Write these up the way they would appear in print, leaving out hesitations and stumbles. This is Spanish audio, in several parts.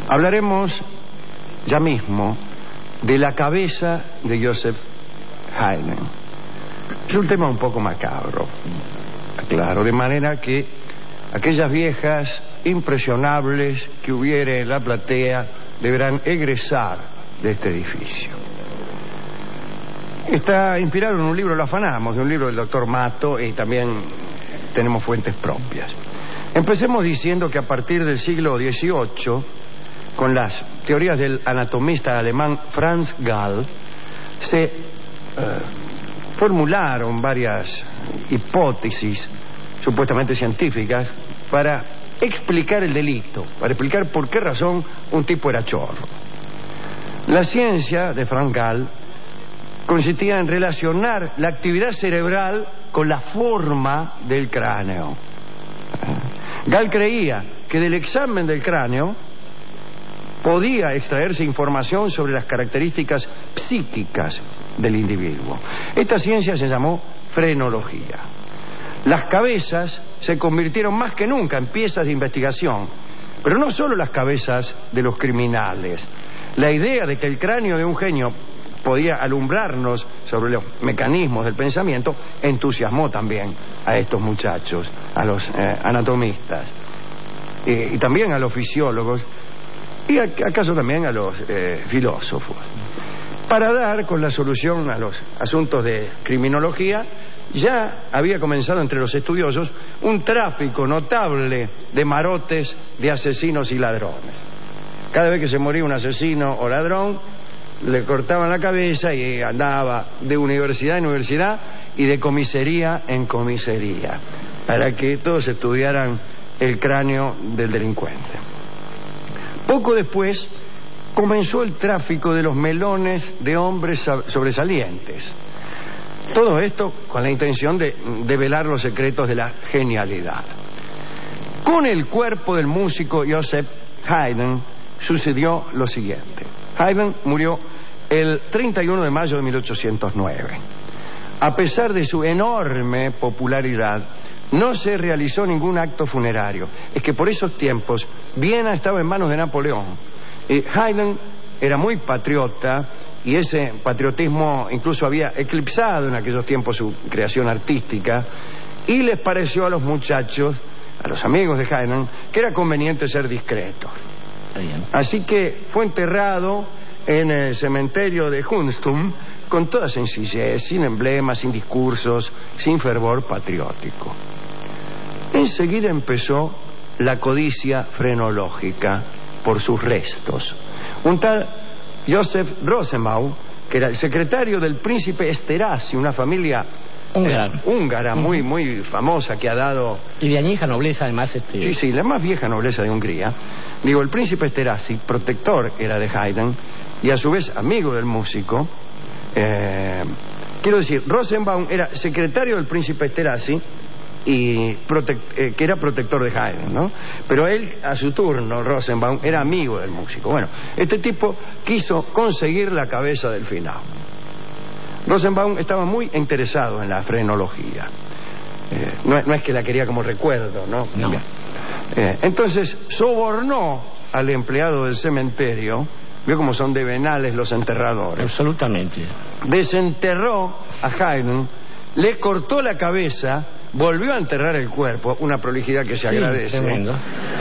Hablaremos ya mismo de la cabeza de Joseph Haydn. Es un tema un poco macabro, claro, de manera que aquellas viejas impresionables que hubiere en la platea deberán egresar de este edificio. Está inspirado en un libro, lo afanamos, de un libro del doctor Mato, y también tenemos fuentes propias. Empecemos diciendo que a partir del siglo XVIII, con las teorías del anatomista alemán Franz Gall, se formularon varias hipótesis supuestamente científicas para explicar el delito, para explicar por qué razón un tipo era chorro. La ciencia de Franz Gall consistía en relacionar la actividad cerebral con la forma del cráneo. Gall creía que del examen del cráneo podía extraerse información sobre las características psíquicas del individuo. Esta ciencia se llamó frenología. Las cabezas se convirtieron más que nunca en piezas de investigación, pero no solo las cabezas de los criminales. La idea de que el cráneo de un genio podía alumbrarnos sobre los mecanismos del pensamiento entusiasmó también a estos muchachos, a los anatomistas, y también a los fisiólogos, y acaso también a los filósofos. Para dar con la solución a los asuntos de criminología, ya había comenzado entre los estudiosos un tráfico notable de marotes de asesinos y ladrones. Cada vez que se moría un asesino o ladrón, le cortaban la cabeza y andaba de universidad en universidad y de comisaría en comisaría, para que todos estudiaran el cráneo del delincuente. Poco después comenzó el tráfico de los melones de hombres sobresalientes. Todo esto con la intención de develar los secretos de la genialidad. Con el cuerpo del músico Joseph Haydn sucedió lo siguiente. Haydn murió el 31 de mayo de 1809. A pesar de su enorme popularidad, no se realizó ningún acto funerario. Es que por esos tiempos Viena estaba en manos de Napoleón. Haydn era muy patriota y ese patriotismo incluso había eclipsado en aquellos tiempos su creación artística, y les pareció a los muchachos, a los amigos de Haydn, que era conveniente ser discretos. Así que fue enterrado en el cementerio de Hunstum con toda sencillez, sin emblemas, sin discursos, sin fervor patriótico. Enseguida empezó la codicia frenológica por sus restos. Un tal Joseph Rosenbaum, que era el secretario del príncipe Esterhazy, una familia húngara muy famosa que ha dado... Y de añeja nobleza, además. Sí, la más vieja nobleza de Hungría. Digo, el príncipe Esterhazy, protector era de Haydn, y a su vez amigo del músico. Quiero decir, Rosenbaum era secretario del príncipe Esterhazy, y que era protector de Haydn, ¿no? Pero él, a su turno, Rosenbaum, era amigo del músico. Bueno, este tipo quiso conseguir la cabeza del finado. Rosenbaum estaba muy interesado en la frenología. No es que la quería como recuerdo, ¿no? No. Entonces sobornó al empleado del cementerio. Vio cómo son de venales los enterradores. Absolutamente. Desenterró a Haydn, le cortó la cabeza, volvió a enterrar el cuerpo, una prolijidad que se agradece. Tremendo.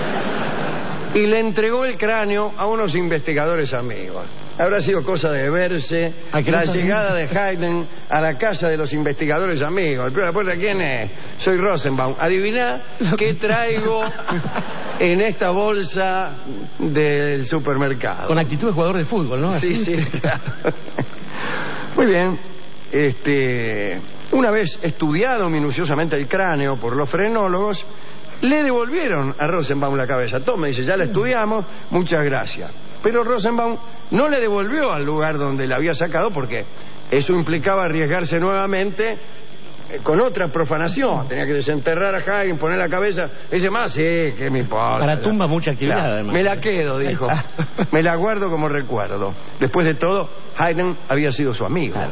Y le entregó el cráneo a unos investigadores amigos. Habrá sido cosa de verse la llegada de Haydn a la casa de los investigadores amigos. Pero la puerta, ¿quién es? Soy Rosenbaum. Adiviná qué traigo en esta bolsa del supermercado. Con actitud de jugador de fútbol, ¿no? Sí, claro. Muy bien. Una vez estudiado minuciosamente el cráneo por los frenólogos, le devolvieron a Rosenbaum la cabeza. Toma, dice, ya la estudiamos, muchas gracias. Pero Rosenbaum no le devolvió al lugar donde la había sacado, porque eso implicaba arriesgarse nuevamente con otra profanación. Tenía que desenterrar a Haydn, poner la cabeza. Dice, más, sí, que me importa. Para tumba mucha actividad, claro, además. Me la quedo, dijo. Me la guardo como recuerdo. Después de todo, Haydn había sido su amigo. Claro.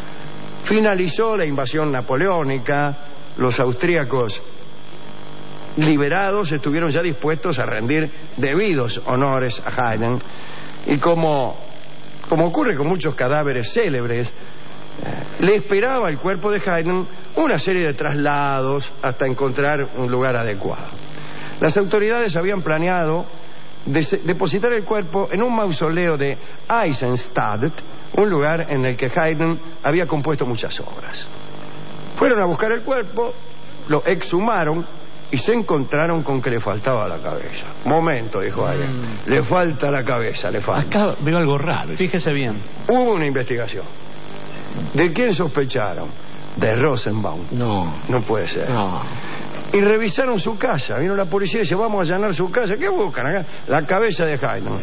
Finalizó la invasión napoleónica. Los austríacos liberados, estuvieron ya dispuestos a rendir debidos honores a Haydn. Y como ocurre con muchos cadáveres célebres, le esperaba al cuerpo de Haydn una serie de traslados hasta encontrar un lugar adecuado. Las autoridades habían planeado depositar el cuerpo en un mausoleo de Eisenstadt, un lugar en el que Haydn había compuesto muchas obras. Fueron a buscar el cuerpo, lo exhumaron y se encontraron con que le faltaba la cabeza. Momento, dijo Haydn, le falta la cabeza, le falta. Acá veo algo raro. Fíjese bien. Hubo una investigación. ¿De quién sospecharon? De Rosenbaum. No puede ser. No. Y revisaron su casa. Vino la policía y dice, vamos a allanar su casa. ¿Qué buscan acá? La cabeza de Haydn.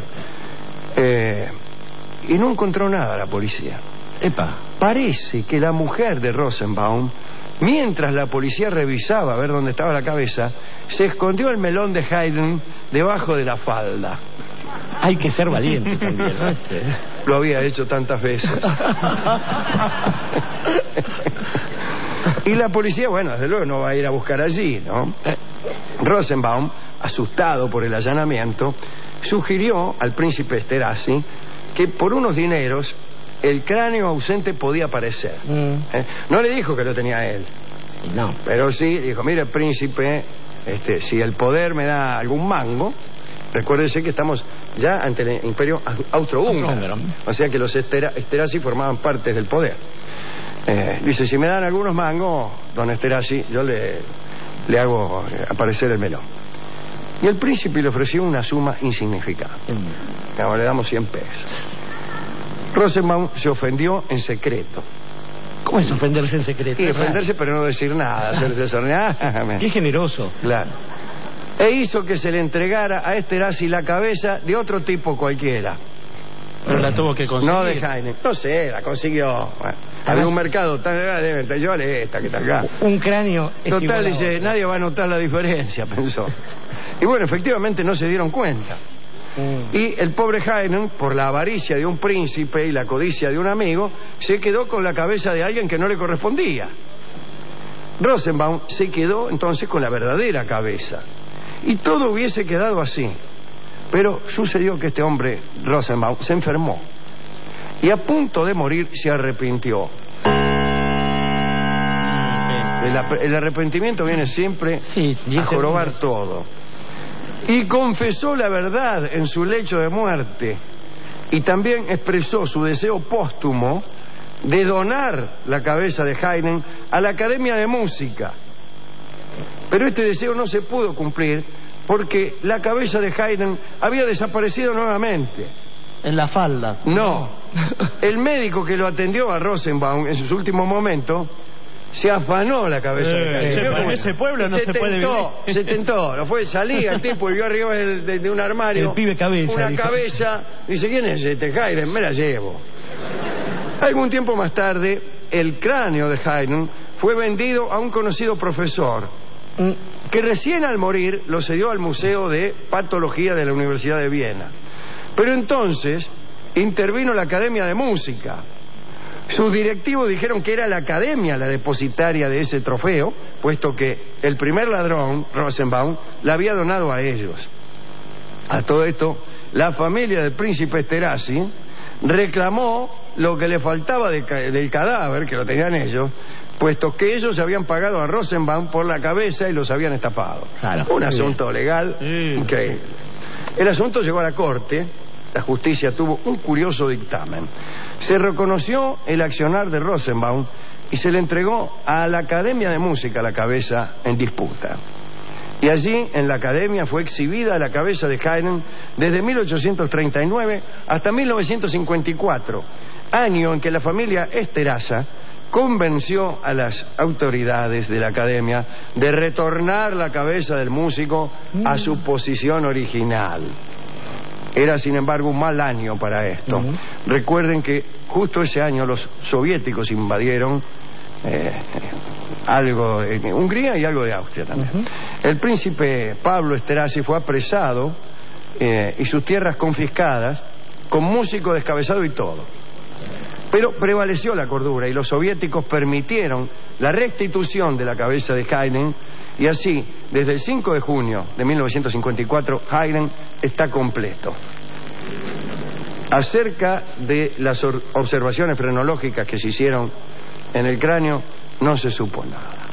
Y no encontró nada la policía. Epa. Parece que la mujer de Rosenbaum, mientras la policía revisaba a ver dónde estaba la cabeza, se escondió el melón de Haydn debajo de la falda. Hay que ser valiente también, ¿no? Lo había hecho tantas veces. Y la policía, bueno, desde luego no va a ir a buscar allí, ¿no? Rosenbaum, asustado por el allanamiento, sugirió al príncipe Esterhazy que por unos dineros el cráneo ausente podía aparecer. No le dijo que lo tenía él. No. Pero sí dijo, mire, príncipe, si el poder me da algún mango, recuérdese que estamos ya ante el imperio austrohúngaro. O sea que los Esterhazy formaban parte del poder. Dice, si me dan algunos mangos, don Esterhazy, yo le hago aparecer el melón. Y el príncipe le ofreció una suma insignificante. Ahora le damos 100 pesos. Rosenbaum se ofendió en secreto. ¿Cómo es ofenderse en secreto? Y ofenderse pero no decir nada. Qué generoso. Claro. E hizo que se le entregara a Esterhazy la cabeza de otro tipo cualquiera. Pero la tuvo que conseguir. No de Haydn. No sé, la consiguió. Bueno, había un mercado tan grande, llévale esta que está acá. Un cráneo es total, igual a dice, otro. nadie va a notar la diferencia, pensó. Y bueno, efectivamente no se dieron cuenta. Y el pobre Haydn, por la avaricia de un príncipe y la codicia de un amigo, se quedó con la cabeza de alguien que no le correspondía. Rosenbaum se quedó entonces con la verdadera cabeza. Y todo hubiese quedado así. Pero sucedió que este hombre, Rosenbaum, se enfermó. Y a punto de morir se arrepintió. El arrepentimiento viene siempre a jorobar todo. Y confesó la verdad en su lecho de muerte. Y también expresó su deseo póstumo de donar la cabeza de Haydn a la Academia de Música. Pero este deseo no se pudo cumplir porque la cabeza de Haydn había desaparecido nuevamente. En la falda. No. El médico que lo atendió a Rosenbaum en sus últimos momentos se afanó la cabeza de Haydn. En ese pueblo no se puede vivir. Se tentó, lo fue, salía el tipo y vio arriba de un armario el pibe cabeza, una dijo. Cabeza. Dice, ¿quién es este Haydn? Me la llevo. Algún tiempo más tarde, el cráneo de Haydn fue vendido a un conocido profesor que recién al morir lo cedió al Museo de Patología de la Universidad de Viena. Pero entonces intervino la Academia de Música. Sus directivos dijeron que era la Academia la depositaria de ese trofeo, puesto que el primer ladrón, Rosenbaum, la había donado a ellos. A todo esto, la familia del príncipe Esterhazy reclamó lo que le faltaba del cadáver, que lo tenían ellos, puesto que ellos habían pagado a Rosenbaum por la cabeza y los habían estafado. Claro. Un asunto legal increíble. El asunto llegó a la corte. La justicia tuvo un curioso dictamen. Se reconoció el accionar de Rosenbaum y se le entregó a la Academia de Música la cabeza en disputa. Y allí, en la Academia, fue exhibida la cabeza de Haydn desde 1839 hasta 1954, año en que la familia Esterhazy convenció a las autoridades de la Academia de retornar la cabeza del músico a su posición original. Era, sin embargo, un mal año para esto. Recuerden que justo ese año los soviéticos invadieron algo de Hungría y algo de Austria también. El príncipe Pablo Esterhazy fue apresado y sus tierras confiscadas, con músico descabezado y todo. Pero prevaleció la cordura y los soviéticos permitieron la restitución de la cabeza de Haydn Y así, desde el 5 de junio de 1954, Haydn está completo. Acerca de las observaciones frenológicas que se hicieron en el cráneo, no se supo nada.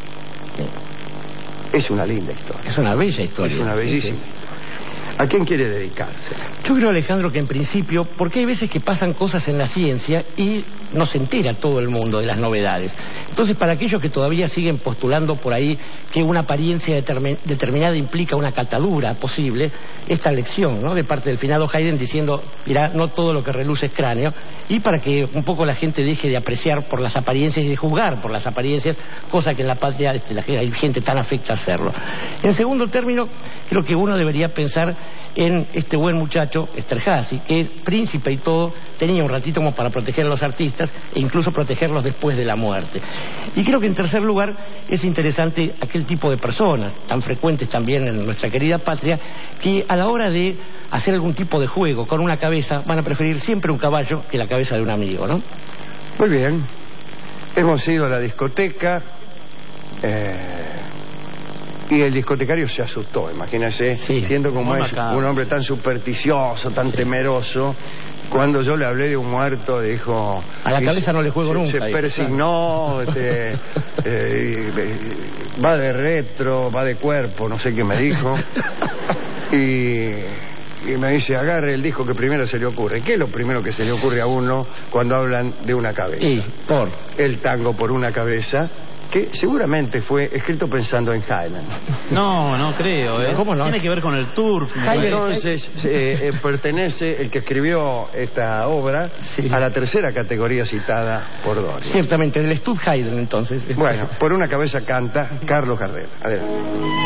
Es una linda historia. Es una bella historia. Es una bellísima. ¿A quién quiere dedicarse? Yo creo, Alejandro, que en principio, porque hay veces que pasan cosas en la ciencia y no se entera todo el mundo de las novedades. Entonces, para aquellos que todavía siguen postulando por ahí que una apariencia determinada implica una catadura posible, esta lección, ¿no?, de parte del finado Haydn diciendo, mirá, no todo lo que reluce es cráneo, y para que un poco la gente deje de apreciar por las apariencias y de juzgar por las apariencias, cosa que en la patria hay gente tan afecta a hacerlo. En segundo término, creo que uno debería pensar en este buen muchacho, Esterházy, que príncipe y todo, tenía un ratito como para proteger a los artistas e incluso protegerlos después de la muerte. Y creo que en tercer lugar es interesante aquel tipo de personas, tan frecuentes también en nuestra querida patria, que a la hora de hacer algún tipo de juego con una cabeza van a preferir siempre un caballo que la cabeza de un amigo, ¿no? Muy bien. Hemos ido a la discoteca y el discotecario se asustó, imagínese, sí, siendo como es un hombre tan supersticioso, tan temeroso. Cuando yo le hablé de un muerto, dijo... A la cabeza no le juego nunca. Se persignó, va de retro, va de cuerpo, no sé qué me dijo. Y me dice, agarre el disco que primero se le ocurre. ¿Qué es lo primero que se le ocurre a uno cuando hablan de una cabeza? Sí, el tango por una cabeza, que seguramente fue escrito pensando en Haydn. No creo, ¿eh? ¿Cómo no? Tiene que ver con el turf. Entonces, pertenece el que escribió esta obra, sí, a la tercera categoría citada por Doria. Ciertamente, del Stud Haydn, entonces. Bueno, por una cabeza canta Carlos Gardel. Adelante.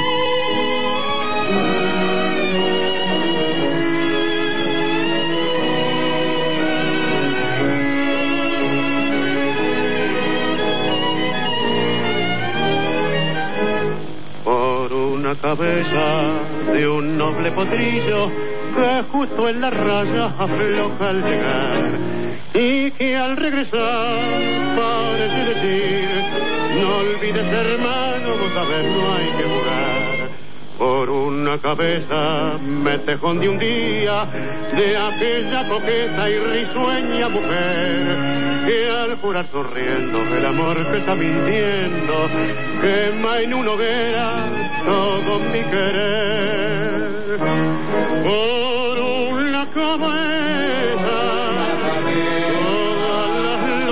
Cabeza de un noble potrillo que justo en la raya afloja al llegar y que al regresar parece decir: no olvides, hermano, vos sabés, no hay que jugar. Por una cabeza me tejón de un día de aquella coqueta y risueña mujer que al jurar sonriendo el amor que está mintiendo quema en una hoguera todo mi querer. Por una cabeza todas las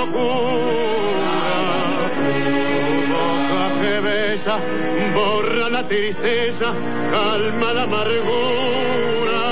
locuras, tu boca que besa borra la tristeza, calma la amargura.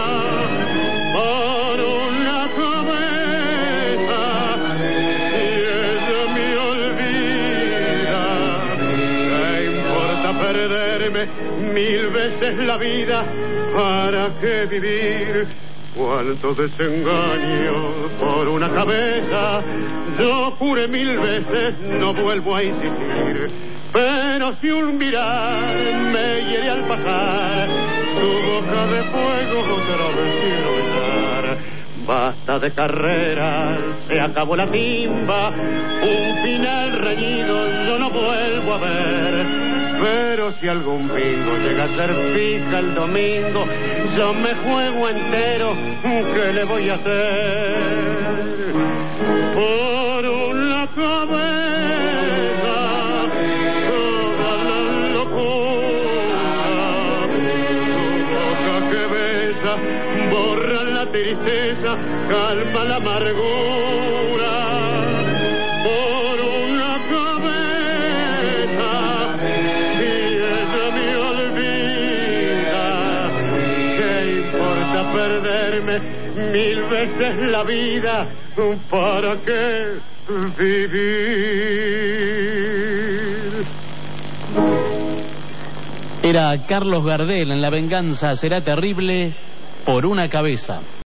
Por una cabeza, si ella me olvida, ¿qué importa perderme 1000 veces la vida? ¿Para qué vivir? Cuánto desengaño por una cabeza. Yo juré 1000 veces, no vuelvo a insistir. Pero si un mirar me hiere al pasar, tu boca de fuego otra vez quiero besar. Basta de carreras, se acabó la timba, un final reñido yo no vuelvo a ver. Pero si algún bingo llega a ser fija el domingo, yo me juego entero, ¿qué le voy a hacer? Por una cabeza toda la locura, tu boca que besa borra la tristeza, calma la amargura. Por una cabeza, si ella me olvida, ¿qué importa perderme 1000 veces la vida? ¿Para qué vivir? Era Carlos Gardel en La venganza será terrible por una cabeza.